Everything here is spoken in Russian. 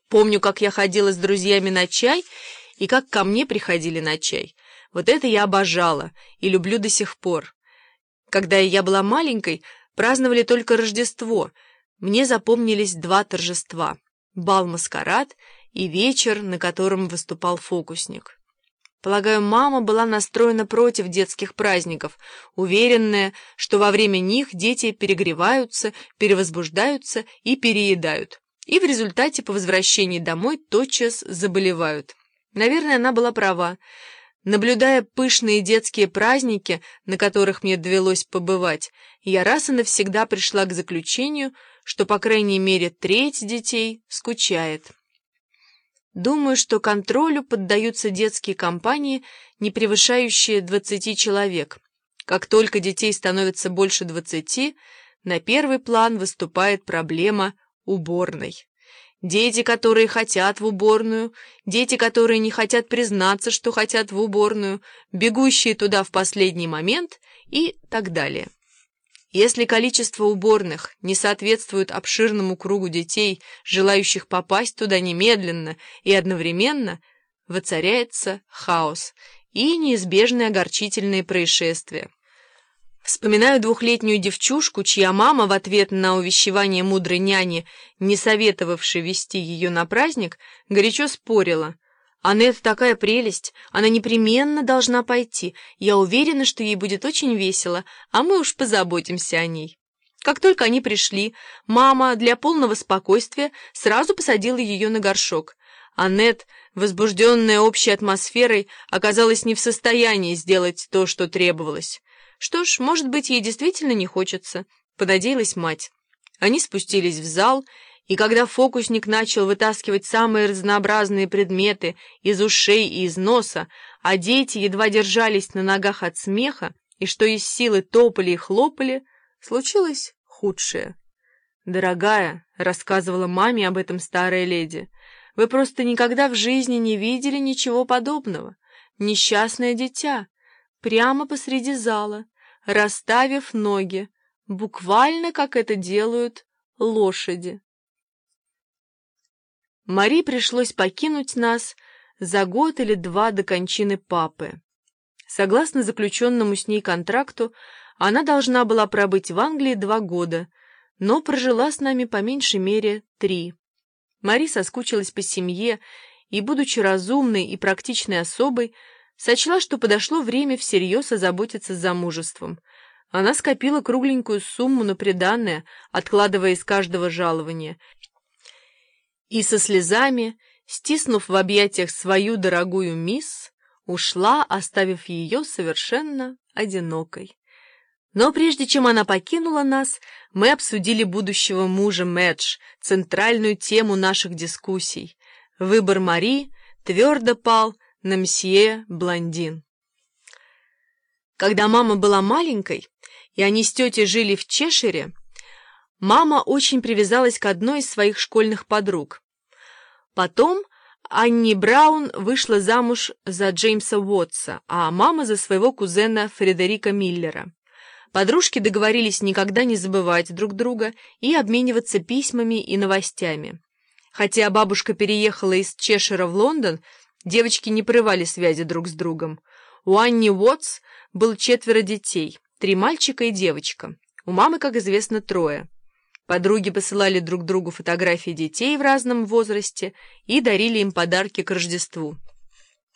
Помню, как я ходила с друзьями на чай и как ко мне приходили на чай. Вот это я обожала и люблю до сих пор. Когда я была маленькой, праздновали только Рождество. Мне запомнились два торжества — бал-маскарад и вечер, на котором выступал фокусник. Полагаю, мама была настроена против детских праздников, уверенная, что во время них дети перегреваются, перевозбуждаются и переедают, и в результате по возвращении домой тотчас заболевают. Наверное, она была права. Наблюдая пышные детские праздники, на которых мне довелось побывать, я раз и навсегда пришла к заключению, что, по крайней мере, треть детей скучает. Думаю, что контролю поддаются детские компании, не превышающие 20 человек. Как только детей становится больше 20, на первый план выступает проблема уборной. Дети, которые хотят в уборную, дети, которые не хотят признаться, что хотят в уборную, бегущие туда в последний момент и так далее. Если количество уборных не соответствует обширному кругу детей, желающих попасть туда немедленно и одновременно, воцаряется хаос и неизбежные огорчительные происшествия. Вспоминаю двухлетнюю девчушку, чья мама в ответ на увещевание мудрой няни, не советовавшей вести ее на праздник, горячо спорила. «Аннет такая прелесть, она непременно должна пойти. Я уверена, что ей будет очень весело, а мы уж позаботимся о ней». Как только они пришли, мама для полного спокойствия сразу посадила ее на горшок. Аннет, возбужденная общей атмосферой, оказалась не в состоянии сделать то, что требовалось. Что ж, может быть, ей действительно не хочется, понадеялась мать. Они спустились в зал, и когда фокусник начал вытаскивать самые разнообразные предметы из ушей и из носа, а дети едва держались на ногах от смеха и что из силы топали и хлопали, случилось худшее. «Дорогая», — рассказывала маме об этом старая леди, — «вы просто никогда в жизни не видели ничего подобного. Несчастное дитя, прямо посреди зала, расставив ноги, буквально как это делают лошади». Мари пришлось покинуть нас за год или два до кончины папы. Согласно заключенному с ней контракту, она должна была пробыть в Англии 2 года, но прожила с нами по меньшей мере 3. Мари соскучилась по семье и, будучи разумной и практичной особой, сочла, что подошло время всерьез озаботиться замужеством. Она скопила кругленькую сумму на приданое, откладывая из каждого жалования, и со слезами, стиснув в объятиях свою дорогую мисс, ушла, оставив ее совершенно одинокой. Но прежде чем она покинула нас, мы обсудили будущего мужа Мэдж, центральную тему наших дискуссий. Выбор Мари твердо пал на мсье Блондин. Когда мама была маленькой, и они с тетей жили в Чешире, мама очень привязалась к одной из своих школьных подруг. Потом Анни Браун вышла замуж за Джеймса Уотса, а мама за своего кузена Фредерика Миллера. Подружки договорились никогда не забывать друг друга и обмениваться письмами и новостями. Хотя бабушка переехала из Чешира в Лондон, девочки не порывали связи друг с другом. У Анни Уотс было 4 детей, 3 мальчика и девочка. У мамы, как известно, 3. Подруги посылали друг другу фотографии детей в разном возрасте и дарили им подарки к Рождеству.